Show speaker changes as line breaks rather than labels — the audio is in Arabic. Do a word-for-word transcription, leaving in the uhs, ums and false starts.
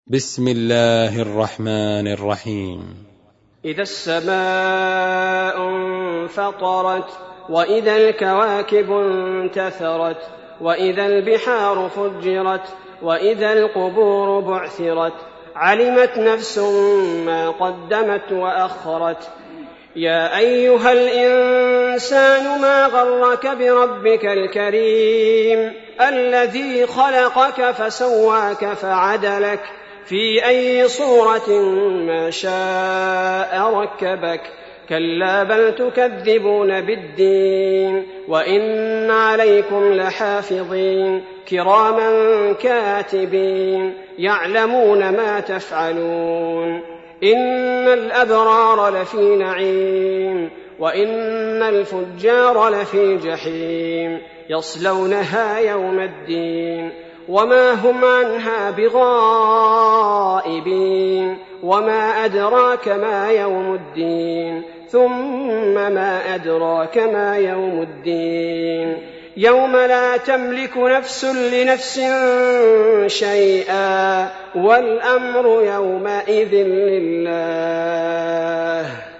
بسم الله الرحمن الرحيم.
إذا السماء انفطرت وإذا الكواكب انتثرت وإذا البحار فجرت وإذا القبور بعثرت علمت نفس ما قدمت وأخرت. يا أيها الإنسان ما غرك بربك الكريم الذي خلقك فسواك فعدلك في أي صورة ما شاء ركبك. كلا بل تكذبون بالدين وإن عليكم لحافظين كراما كاتبين يعلمون ما تفعلون. إن الأبرار لفي نعيم وإن الفجار لفي جحيم يصلونها يوم الدين وما هم عنها بغائبين. وما أدراك ما يوم الدين ثم ما أدراك ما يوم الدين يوم لا تملك نفس لنفس شيئا والأمر يومئذ لله.